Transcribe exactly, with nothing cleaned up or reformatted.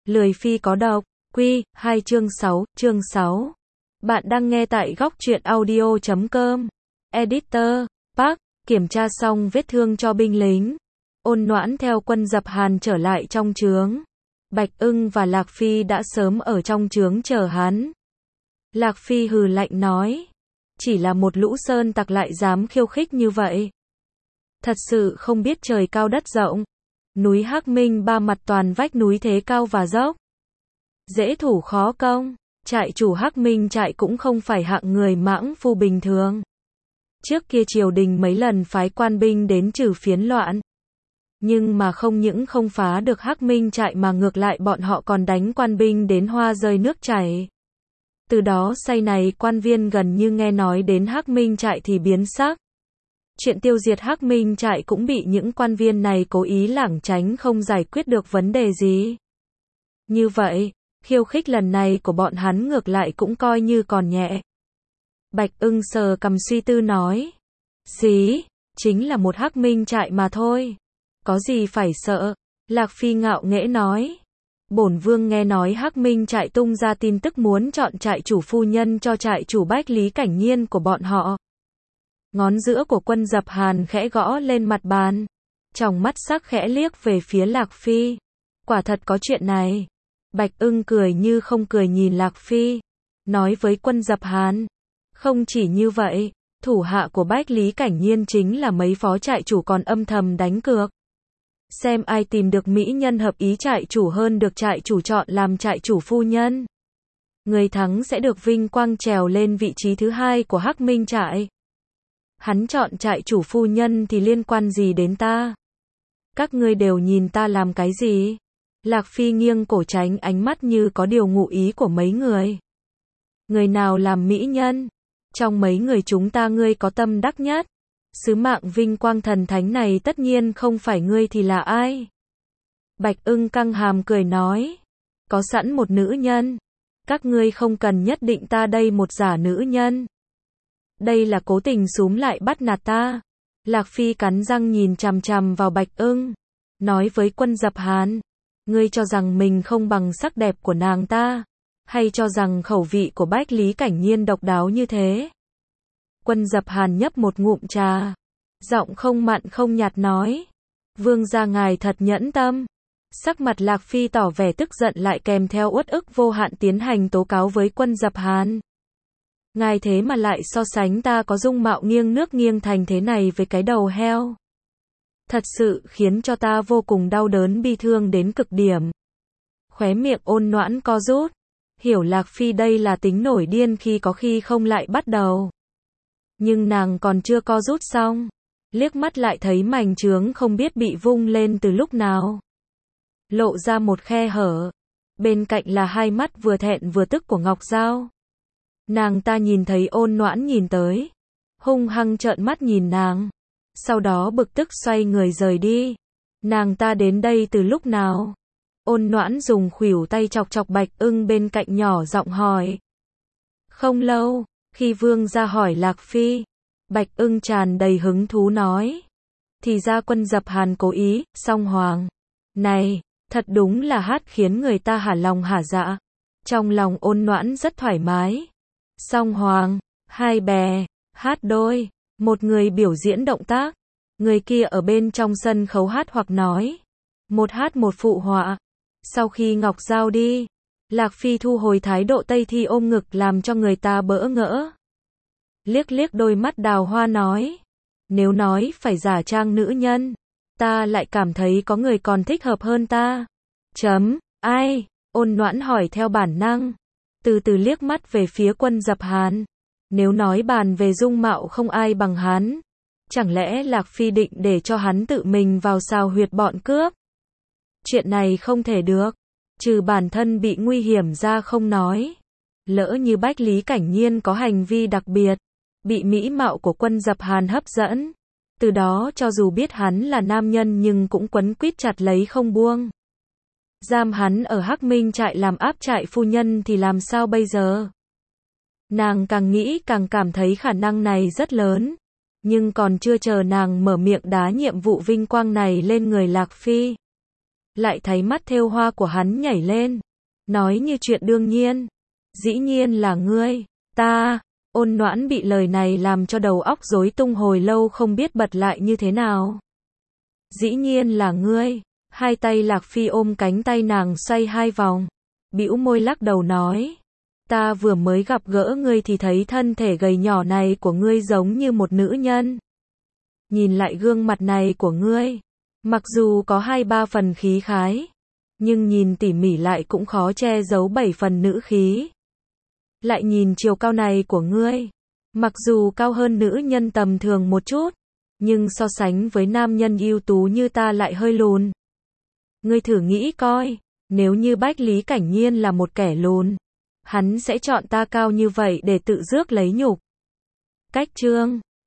Lười phi có độc, quy, hai chương sáu, chương sáu. Bạn đang nghe tại góc truyện audio chấm com. Editor, Park, kiểm tra xong vết thương cho binh lính. Ôn Noãn theo Quân Dập Hàn trở lại trong trướng. Bạch Ưng và Lạc Phi đã sớm ở trong trướng chờ hắn. Lạc Phi hừ lạnh nói. Chỉ là một lũ sơn tặc lại dám khiêu khích như vậy. Thật sự không biết trời cao đất rộng. Núi Hắc Minh ba mặt toàn vách núi thế cao và dốc. Dễ thủ khó công. Trại chủ Hắc Minh trại cũng không phải hạng người mãng phu bình thường. Trước kia triều đình mấy lần phái quan binh đến trừ phiến loạn. Nhưng mà không những không phá được Hắc Minh trại mà ngược lại bọn họ còn đánh quan binh đến hoa rơi nước chảy. Từ đó say này quan viên gần như nghe nói đến Hắc Minh trại thì biến sắc. Chuyện tiêu diệt Hắc Minh trại cũng bị những quan viên này cố ý lảng tránh không giải quyết được vấn đề gì. Như vậy, khiêu khích lần này của bọn hắn ngược lại cũng coi như còn nhẹ. Bạch Ưng sờ cằm suy tư nói. Xí, chính là một Hắc Minh trại mà thôi. Có gì phải sợ? Lạc Phi ngạo nghễ nói. Bổn vương nghe nói Hắc Minh trại tung ra tin tức muốn chọn trại chủ phu nhân cho trại chủ Bách Lý Cảnh Nhiên của bọn họ. Ngón giữa của Quân Dập Hàn khẽ gõ lên mặt bàn. Tròng mắt sắc khẽ liếc về phía Lạc Phi. Quả thật có chuyện này. Bạch Ưng cười như không cười nhìn Lạc Phi. Nói với Quân Dập Hàn. Không chỉ như vậy, thủ hạ của Bách Lý Cảnh Nhiên chính là mấy phó trại chủ còn âm thầm đánh cược. Xem ai tìm được mỹ nhân hợp ý trại chủ hơn được trại chủ chọn làm trại chủ phu nhân. Người thắng sẽ được vinh quang trèo lên vị trí thứ hai của Hắc Minh trại. Hắn chọn trại chủ phu nhân thì liên quan gì đến ta? Các ngươi đều nhìn ta làm cái gì? Lạc Phi nghiêng cổ tránh ánh mắt như có điều ngụ ý của mấy người. Người nào làm mỹ nhân? Trong mấy người chúng ta ngươi có tâm đắc nhất. Sứ mạng vinh quang thần thánh này tất nhiên không phải ngươi thì là ai? Bạch Ưng căng hàm cười nói. Có sẵn một nữ nhân. Các ngươi không cần nhất định ta đây một giả nữ nhân. Đây là cố tình xúm lại bắt nạt ta. Lạc Phi cắn răng nhìn chằm chằm vào Bạch Ưng. Nói với Quân Dập Hàn. Ngươi cho rằng mình không bằng sắc đẹp của nàng ta. Hay cho rằng khẩu vị của Bách Lý Cảnh Nhiên độc đáo như thế? Quân Dập Hàn nhấp một ngụm trà. Giọng không mặn không nhạt nói. Vương gia ngài thật nhẫn tâm. Sắc mặt Lạc Phi tỏ vẻ tức giận lại kèm theo uất ức vô hạn tiến hành tố cáo với Quân Dập Hàn. Ngài thế mà lại so sánh ta có dung mạo nghiêng nước nghiêng thành thế này với cái đầu heo. Thật sự khiến cho ta vô cùng đau đớn bi thương đến cực điểm. Khóe miệng Ôn Noãn co rút. Hiểu Lạc Phi đây là tính nổi điên khi có khi không lại bắt đầu. Nhưng nàng còn chưa co rút xong. Liếc mắt lại thấy mảnh trướng không biết bị vung lên từ lúc nào. Lộ ra một khe hở. Bên cạnh là hai mắt vừa thẹn vừa tức của Ngọc Giao. Nàng ta nhìn thấy Ôn Noãn nhìn tới. Hung hăng trợn mắt nhìn nàng. Sau đó bực tức xoay người rời đi. Nàng ta đến đây từ lúc nào? Ôn Noãn dùng khuỷu tay chọc chọc Bạch Ưng bên cạnh nhỏ giọng hỏi. Không lâu, khi vương gia hỏi Lạc Phi, Bạch Ưng tràn đầy hứng thú nói. Thì ra Quân Dập Hàn cố ý, song hoàng. Này, thật đúng là hát khiến người ta hả lòng hả dạ. Trong lòng Ôn Noãn rất thoải mái. Song hoàng, hai bè, hát đôi, một người biểu diễn động tác, người kia ở bên trong sân khấu hát hoặc nói. Một hát một phụ họa. Sau khi Ngọc Giao đi, Lạc Phi thu hồi thái độ Tây Thi ôm ngực làm cho người ta bỡ ngỡ. Liếc liếc đôi mắt đào hoa nói. Nếu nói phải giả trang nữ nhân, ta lại cảm thấy có người còn thích hợp hơn ta. Chấm, ai? Ôn Noãn hỏi theo bản năng. Từ từ liếc mắt về phía Quân Dập Hàn. Nếu nói bàn về dung mạo không ai bằng hắn. Chẳng lẽ Lạc Phi định để cho hắn tự mình vào xào huyệt bọn cướp? Chuyện này không thể được. Trừ bản thân bị nguy hiểm ra không nói. Lỡ như Bách Lý Cảnh Nhiên có hành vi đặc biệt. Bị mỹ mạo của Quân Dập Hàn hấp dẫn. Từ đó cho dù biết hắn là nam nhân nhưng cũng quấn quýt chặt lấy không buông. Giam hắn ở Hắc Minh trại làm áp trại phu nhân thì làm sao bây giờ? Nàng càng nghĩ càng cảm thấy khả năng này rất lớn. Nhưng còn chưa chờ nàng mở miệng đá nhiệm vụ vinh quang này lên người Lạc Phi. lại thấy mắt thêu hoa của hắn nhảy lên, nói như chuyện đương nhiên. Dĩ nhiên là ngươi, ta, Ôn Noãn bị lời này làm cho đầu óc rối tung hồi lâu không biết bật lại như thế nào. Dĩ nhiên là ngươi, hai tay Lạc Phi ôm cánh tay nàng xoay hai vòng, bĩu môi lắc đầu nói. Ta vừa mới gặp gỡ ngươi thì thấy thân thể gầy nhỏ này của ngươi giống như một nữ nhân. Nhìn lại gương mặt này của ngươi, mặc dù có hai ba phần khí khái, nhưng nhìn tỉ mỉ lại cũng khó che giấu bảy phần nữ khí. Lại nhìn chiều cao này của ngươi, mặc dù cao hơn nữ nhân tầm thường một chút, nhưng so sánh với nam nhân ưu tú như ta lại hơi lùn. Ngươi thử nghĩ coi, nếu như Bách Lý Cảnh Nhiên là một kẻ lùn, hắn sẽ chọn ta cao như vậy để tự rước lấy nhục. Cách chương